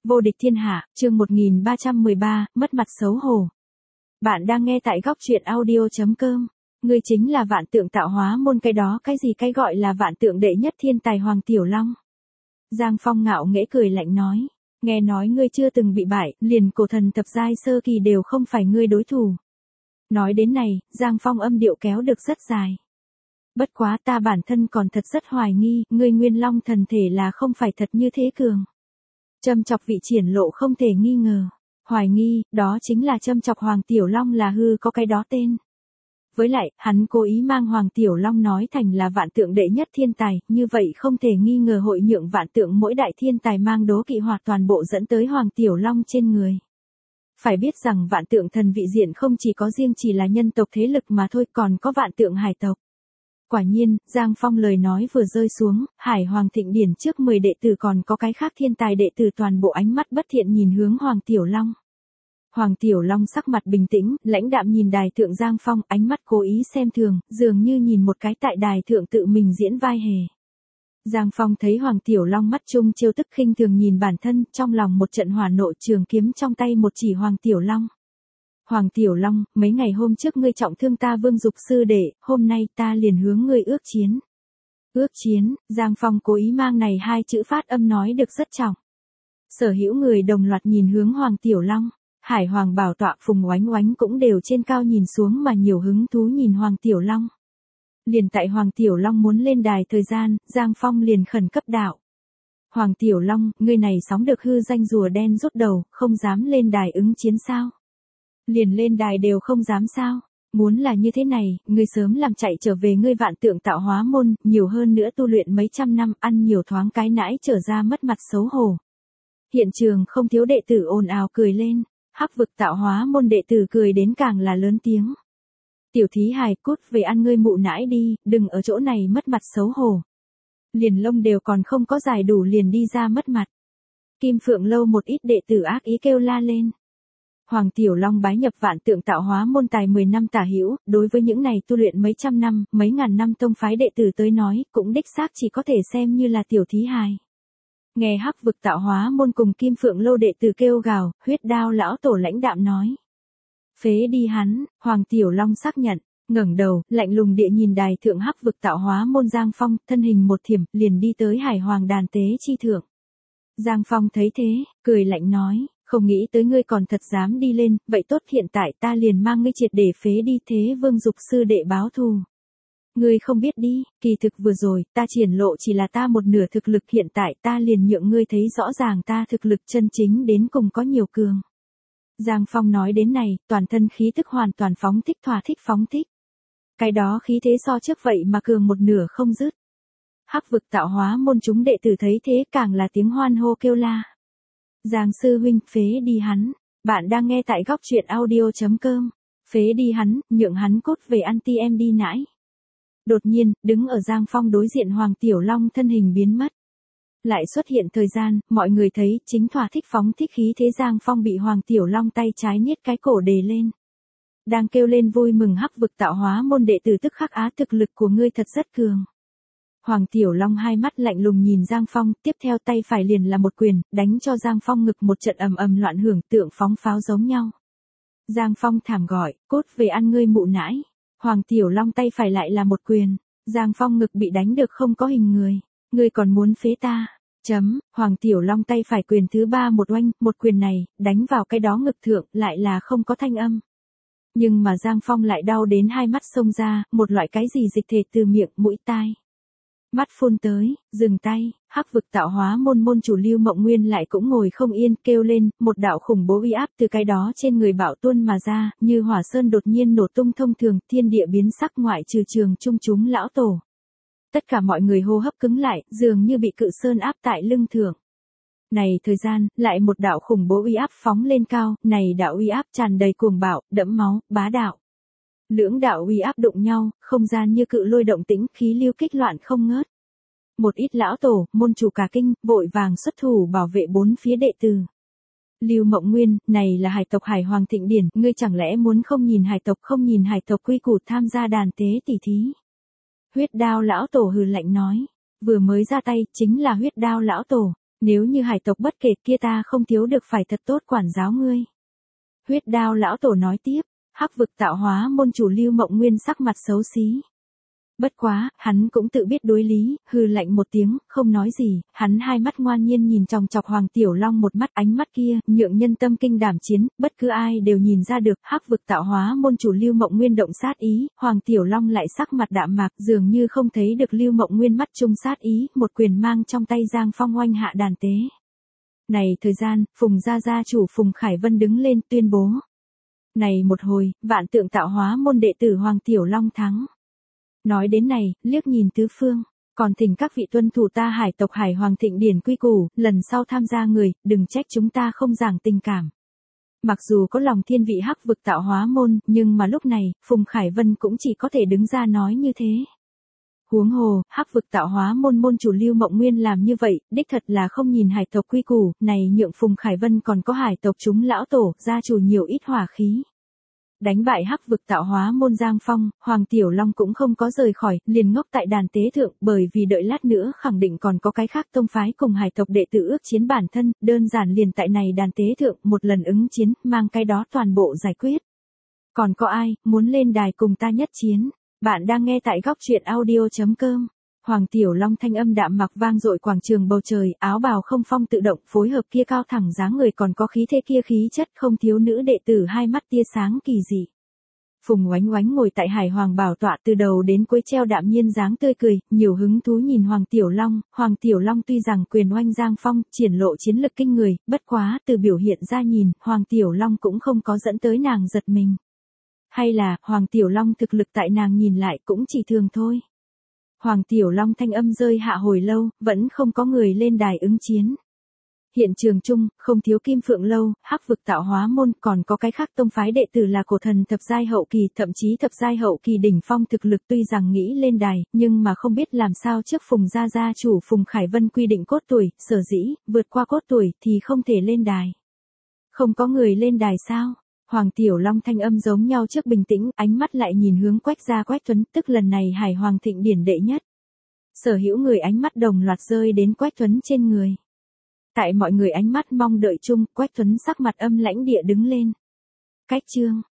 Vô địch thiên hạ, chương 1313, mất mặt xấu hổ. Bạn đang nghe tại góc truyện audio.com. Ngươi chính là vạn tượng tạo hóa môn, cái đó cái gì cái gọi là vạn tượng đệ nhất thiên tài Hoàng Tiểu Long. Giang Phong ngạo nghễ cười lạnh nói. Nghe nói ngươi chưa từng bị bại, liền cổ thần thập giai sơ kỳ đều không phải ngươi đối thủ. Nói đến này, Giang Phong âm điệu kéo được rất dài. Bất quá ta bản thân còn thật rất hoài nghi, ngươi Nguyên Long thần thể là không phải thật như thế cường. Châm chọc vị triển lộ không thể nghi ngờ. Hoài nghi, đó chính là châm chọc Hoàng Tiểu Long là hư có cái đó tên. Với lại, hắn cố ý mang Hoàng Tiểu Long nói thành là vạn tượng đệ nhất thiên tài, như vậy không thể nghi ngờ hội nhượng vạn tượng mỗi đại thiên tài mang đố kỵ hoặc toàn bộ dẫn tới Hoàng Tiểu Long trên người. Phải biết rằng vạn tượng thần vị diện không chỉ có riêng chỉ là nhân tộc thế lực mà thôi, còn có vạn tượng hải tộc. Quả nhiên, Giang Phong lời nói vừa rơi xuống, Hải Hoàng Thịnh Điển trước 10 đệ tử còn có cái khác thiên tài đệ tử toàn bộ ánh mắt bất thiện nhìn hướng Hoàng Tiểu Long. Hoàng Tiểu Long sắc mặt bình tĩnh, lãnh đạm nhìn đài thượng Giang Phong, ánh mắt cố ý xem thường, dường như nhìn một cái tại đài thượng tự mình diễn vai hề. Giang Phong thấy Hoàng Tiểu Long mắt trung trêu tức khinh thường nhìn bản thân, trong lòng một trận hỏa nộ, trường kiếm trong tay một chỉ Hoàng Tiểu Long. Hoàng Tiểu Long, mấy ngày hôm trước ngươi trọng thương ta Vương Dục sư đệ, hôm nay ta liền hướng ngươi ước chiến. Ước chiến, Giang Phong cố ý mang này hai chữ phát âm nói được rất trọng. Sở hữu người đồng loạt nhìn hướng Hoàng Tiểu Long, Hải Hoàng bảo tọa Phùng Oánh Oánh cũng đều trên cao nhìn xuống mà nhiều hứng thú nhìn Hoàng Tiểu Long. Liền tại Hoàng Tiểu Long muốn lên đài thời gian, Giang Phong liền khẩn cấp đạo. Hoàng Tiểu Long, ngươi này sóng được hư danh rùa đen rút đầu, không dám lên đài ứng chiến sao? Liền lên đài đều không dám sao? Muốn là như thế này, ngươi sớm làm chạy trở về ngươi vạn tượng tạo hóa môn, nhiều hơn nữa tu luyện mấy trăm năm, ăn nhiều thoáng cái nãi trở ra mất mặt xấu hổ. Hiện trường không thiếu đệ tử ồn ào cười lên, Hắc vực tạo hóa môn đệ tử cười đến càng là lớn tiếng. Tiểu thí hài, cút về ăn ngươi mụ nãi đi, đừng ở chỗ này mất mặt xấu hổ. Liền lông đều còn không có giải đủ liền đi ra mất mặt. Kim Phượng lâu một ít đệ tử ác ý kêu la lên. Hoàng Tiểu Long bái nhập vạn tượng tạo hóa môn tài 10 năm tả hữu, đối với những này tu luyện mấy trăm năm, mấy ngàn năm tông phái đệ tử tới nói, cũng đích xác chỉ có thể xem như là tiểu thí hài. Nghe Hắc vực tạo hóa môn cùng Kim Phượng lâu đệ tử kêu gào, Huyết Đao lão tổ lãnh đạm nói. Phế đi hắn, Hoàng Tiểu Long xác nhận, ngẩng đầu, lạnh lùng địa nhìn đài thượng Hắc vực tạo hóa môn Giang Phong, thân hình một thiểm, liền đi tới Hải Hoàng đàn tế chi thượng. Giang Phong thấy thế, cười lạnh nói, không nghĩ tới ngươi còn thật dám đi lên, vậy tốt hiện tại ta liền mang ngươi triệt để phế đi thế Vương Dục sư đệ báo thù. Ngươi không biết đi, kỳ thực vừa rồi, ta triển lộ chỉ là ta một nửa thực lực, hiện tại ta liền nhượng ngươi thấy rõ ràng ta thực lực chân chính đến cùng có nhiều cường. Giang Phong nói đến này, toàn thân khí tức hoàn toàn phóng thích, thỏa thích phóng thích. Cái đó khí thế so trước vậy mà cường một nửa không dứt. Hắc vực tạo hóa môn chúng đệ tử thấy thế càng là tiếng hoan hô kêu la. Giang sư huynh, phế đi hắn. Bạn đang nghe tại góc truyện audio.com. Phế đi hắn, nhượng hắn cốt về anti em đi nãi. Đột nhiên, đứng ở Giang Phong đối diện Hoàng Tiểu Long thân hình biến mất. Lại xuất hiện thời gian, mọi người thấy, chính thỏa thích phóng thích khí thế Giang Phong bị Hoàng Tiểu Long tay trái niết cái cổ đề lên. Đang kêu lên vui mừng Hắc vực tạo hóa môn đệ tử tức khắc á, thực lực của ngươi thật rất cường. Hoàng Tiểu Long hai mắt lạnh lùng nhìn Giang Phong, tiếp theo tay phải liền là một quyền, đánh cho Giang Phong ngực một trận ầm ầm loạn hưởng, tượng phóng pháo giống nhau. Giang Phong thảm gọi, cốt về ăn ngươi mụ nãi. Hoàng Tiểu Long tay phải lại là một quyền, Giang Phong ngực bị đánh được không có hình người. Ngươi còn muốn phế ta? Hoàng Tiểu Long tay phải quyền thứ ba một oanh, một quyền này, đánh vào cái đó ngực thượng, lại là không có thanh âm. Nhưng mà Giang Phong lại đau đến hai mắt xông ra, một loại cái gì dịch thể từ miệng, mũi tai. Mắt phun tới, dừng tay, Hắc vực tạo hóa môn môn chủ Lưu Mộng Nguyên lại cũng ngồi không yên, kêu lên, một đạo khủng bố uy áp từ cái đó trên người bạo tuôn mà ra, như hỏa sơn đột nhiên nổ tung thông thường, thiên địa biến sắc ngoại trừ trường trung chúng lão tổ. Tất cả mọi người hô hấp cứng lại, dường như bị cự sơn áp tại lưng thượng. Này thời gian, lại một đạo khủng bố uy áp phóng lên cao, này đạo uy áp tràn đầy cuồng bạo, đẫm máu, bá đạo. Lưỡng đạo uy áp đụng nhau, không gian như cự lôi động tĩnh, khí lưu kích loạn không ngớt. Một ít lão tổ, môn chủ cả kinh, vội vàng xuất thủ bảo vệ bốn phía đệ tử. Lưu Mộng Nguyên, này là hải tộc Hải Hoàng Thịnh Điển, ngươi chẳng lẽ muốn không nhìn hải tộc quy củ tham gia đàn tế tỷ thí? Huyết Đao lão tổ hừ lạnh nói, vừa mới ra tay, chính là Huyết Đao lão tổ, Nếu như hải tộc bất kể kia ta không thiếu được phải thật tốt quản giáo ngươi. Huyết Đao lão tổ nói tiếp, Hắc vực tạo hóa môn chủ Lưu Mộng Nguyên sắc mặt xấu xí. Bất quá, hắn cũng tự biết đối lý, hừ lạnh một tiếng, không nói gì, hắn hai mắt ngoan nhiên nhìn chòng chọc Hoàng Tiểu Long một mắt, ánh mắt kia, nhượng nhân tâm kinh đảm chiến, bất cứ ai đều nhìn ra được, Hắc vực tạo hóa môn chủ Lưu Mộng Nguyên động sát ý, Hoàng Tiểu Long lại sắc mặt đạm mạc, dường như không thấy được Lưu Mộng Nguyên mắt trung sát ý, một quyền mang trong tay Giang Phong oanh hạ đàn tế. Này thời gian, Phùng gia chủ Phùng Khải Vân đứng lên tuyên bố. Này một hồi, vạn tượng tạo hóa môn đệ tử Hoàng Tiểu Long thắng. Nói đến này, liếc nhìn tứ phương, còn thỉnh các vị tuân thủ ta hải tộc Hải Hoàng Thịnh điển quy củ, lần sau tham gia người, đừng trách chúng ta không giảng tình cảm. Mặc dù có lòng thiên vị Hắc vực tạo hóa môn, nhưng mà lúc này, Phùng Khải Vân cũng chỉ có thể đứng ra nói như thế. Huống hồ, Hắc vực tạo hóa môn môn chủ Lưu Mộng Nguyên làm như vậy, đích thật là không nhìn hải tộc quy củ, này nhượng Phùng Khải Vân còn có hải tộc chúng lão tổ, gia chủ nhiều ít hỏa khí. Đánh bại Hắc vực tạo hóa môn Giang Phong, Hoàng Tiểu Long cũng không có rời khỏi, liền ngốc tại đàn tế thượng, bởi vì đợi lát nữa khẳng định còn có cái khác tông phái cùng hải tộc đệ tử ước chiến bản thân, đơn giản liền tại này đàn tế thượng, một lần ứng chiến, mang cái đó toàn bộ giải quyết. Còn có ai, muốn lên đài cùng ta nhất chiến? Bạn đang nghe tại góc truyện audio.com. Hoàng Tiểu Long thanh âm đạm mặc vang dội quảng trường bầu trời, áo bào không phong tự động phối hợp kia cao thẳng dáng người còn có khí thế kia khí chất không thiếu nữ đệ tử hai mắt tia sáng kỳ dị. Phùng Oánh Oánh ngồi tại Hải Hoàng bảo tọa từ đầu đến cuối treo đạm nhiên dáng tươi cười, nhiều hứng thú nhìn Hoàng Tiểu Long tuy rằng quyền oanh Giang Phong, triển lộ chiến lực kinh người, bất quá từ biểu hiện ra nhìn, Hoàng Tiểu Long cũng không có dẫn tới nàng giật mình. Hay là, Hoàng Tiểu Long thực lực tại nàng nhìn lại cũng chỉ thường thôi. Hoàng Tiểu Long thanh âm rơi hạ hồi lâu, vẫn không có người lên đài ứng chiến. Hiện trường chung, không thiếu Kim Phượng Lâu, Hắc vực tạo hóa môn, còn có cái khác tông phái đệ tử là cổ thần thập giai hậu kỳ, thậm chí thập giai hậu kỳ đỉnh phong thực lực tuy rằng nghĩ lên đài, nhưng mà không biết làm sao trước Phùng gia chủ Phùng Khải Vân quy định cốt tuổi, sở dĩ, vượt qua cốt tuổi thì không thể lên đài. Không có người lên đài sao? Hoàng Tiểu Long thanh âm giống nhau trước bình tĩnh, ánh mắt lại nhìn hướng Quách gia Quách Tuấn, tức lần này Hải Hoàng Thịnh điển đệ nhất. Sở hữu người ánh mắt đồng loạt rơi đến Quách Tuấn trên người. Tại mọi người ánh mắt mong đợi chung, Quách Tuấn sắc mặt âm lãnh địa đứng lên. Cách chương